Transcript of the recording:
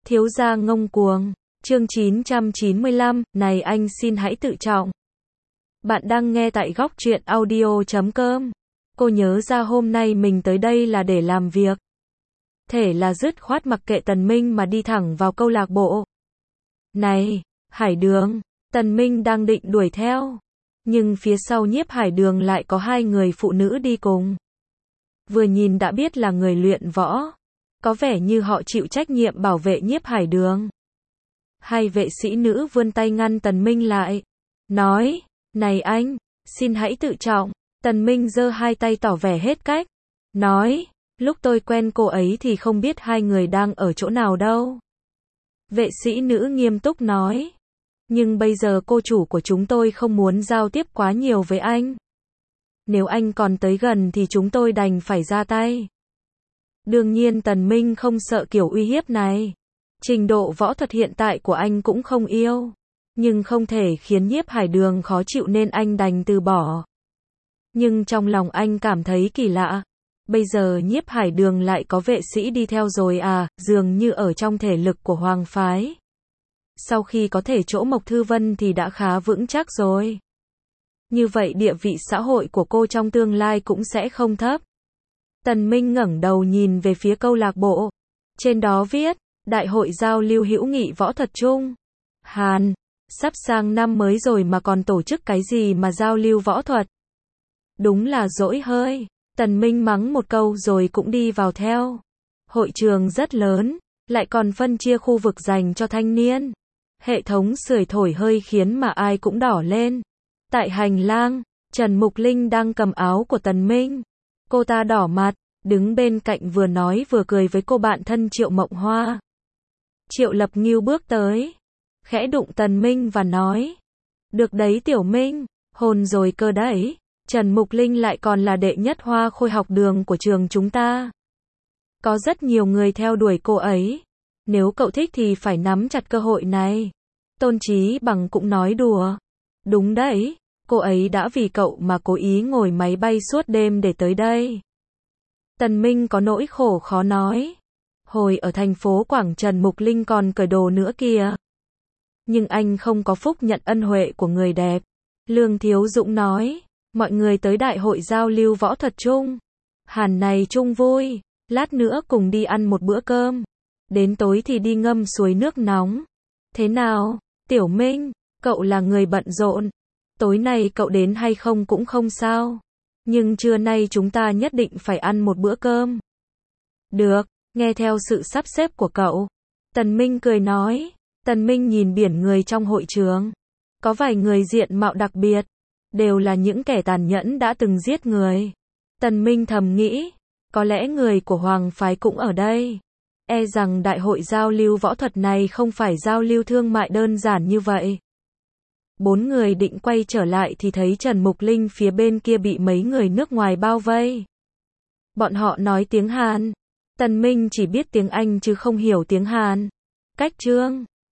Thiếu gia ngông cuồng. Chương 995, này anh xin hãy tự trọng. Bạn đang nghe tại góc truyện audio.com. Cô nhớ ra hôm nay mình tới đây là để làm việc. Thể là dứt khoát mặc kệ Tần Minh mà đi thẳng vào câu lạc bộ. Này, Hải Đường, Tần Minh đang định đuổi theo. Nhưng phía sau Nhiếp Hải Đường lại có hai người phụ nữ đi cùng. Vừa nhìn đã biết là người luyện võ. Có vẻ như họ chịu trách nhiệm bảo vệ Nhiếp Hải Đường. Hai vệ sĩ nữ vươn tay ngăn Tần Minh lại. Nói, này anh, xin hãy tự trọng. Tần Minh giơ hai tay tỏ vẻ hết cách. Nói, lúc tôi quen cô ấy thì không biết hai người đang ở chỗ nào đâu. Vệ sĩ nữ nghiêm túc nói. Nhưng bây giờ cô chủ của chúng tôi không muốn giao tiếp quá nhiều với anh. Nếu anh còn tới gần thì chúng tôi đành phải ra tay. Đương nhiên Tần Minh không sợ kiểu uy hiếp này. Trình độ võ thuật hiện tại của anh cũng không yêu. Nhưng không thể khiến Nhiếp Hải Đường khó chịu nên anh đành từ bỏ. Nhưng trong lòng anh cảm thấy kỳ lạ. Bây giờ Nhiếp Hải Đường lại có vệ sĩ đi theo rồi à, dường như ở trong thể lực của Hoàng phái. Sau khi có thể chỗ Mộc Thư Vân thì đã khá vững chắc rồi. Như vậy địa vị xã hội của cô trong tương lai cũng sẽ không thấp. Tần Minh ngẩng đầu nhìn về phía câu lạc bộ. Trên đó viết, Đại hội giao lưu hữu nghị võ thuật Trung Hàn, sắp sang năm mới rồi mà còn tổ chức cái gì mà giao lưu võ thuật. Đúng là dỗi hơi. Tần Minh mắng một câu rồi cũng đi vào theo. Hội trường rất lớn, lại còn phân chia khu vực dành cho thanh niên. Hệ thống sưởi thổi hơi khiến mà ai cũng đỏ lên. Tại hành lang, Trần Mục Linh đang cầm áo của Tần Minh. Cô ta đỏ mặt, đứng bên cạnh vừa nói vừa cười với cô bạn thân Triệu Mộng Hoa. Triệu Lập Ngưu bước tới, khẽ đụng Tần Minh và nói. Được đấy Tiểu Minh, hồn rồi cơ đấy. Trần Mục Linh lại còn là đệ nhất hoa khôi học đường của trường chúng ta. Có rất nhiều người theo đuổi cô ấy. Nếu cậu thích thì phải nắm chặt cơ hội này. Tôn Chí Bằng cũng nói đùa. Đúng đấy, cô ấy đã vì cậu mà cố ý ngồi máy bay suốt đêm để tới đây. Tần Minh có nỗi khổ khó nói. Hồi ở thành phố Quảng Trần Mục Linh còn cởi đồ nữa kìa. Nhưng anh không có phúc nhận ân huệ của người đẹp. Lương Thiếu Dũng nói. Mọi người tới đại hội giao lưu võ thuật chung Hàn này chung vui. Lát nữa cùng đi ăn một bữa cơm. Đến tối thì đi ngâm suối nước nóng. Thế nào, Tiểu Minh, cậu là người bận rộn. Tối nay cậu đến hay không cũng không sao. Nhưng trưa nay chúng ta nhất định phải ăn một bữa cơm. Được, nghe theo sự sắp xếp của cậu. Tần Minh cười nói. Tần Minh nhìn biển người trong hội trường. Có vài người diện mạo đặc biệt. Đều là những kẻ tàn nhẫn đã từng giết người. Tần Minh thầm nghĩ. Có lẽ người của Hoàng phái cũng ở đây. E rằng đại hội giao lưu võ thuật này không phải giao lưu thương mại đơn giản như vậy. Bốn người định quay trở lại thì thấy Trần Mục Linh phía bên kia bị mấy người nước ngoài bao vây. Bọn họ nói tiếng Hàn. Tần Minh chỉ biết tiếng Anh chứ không hiểu tiếng Hàn. Cách chương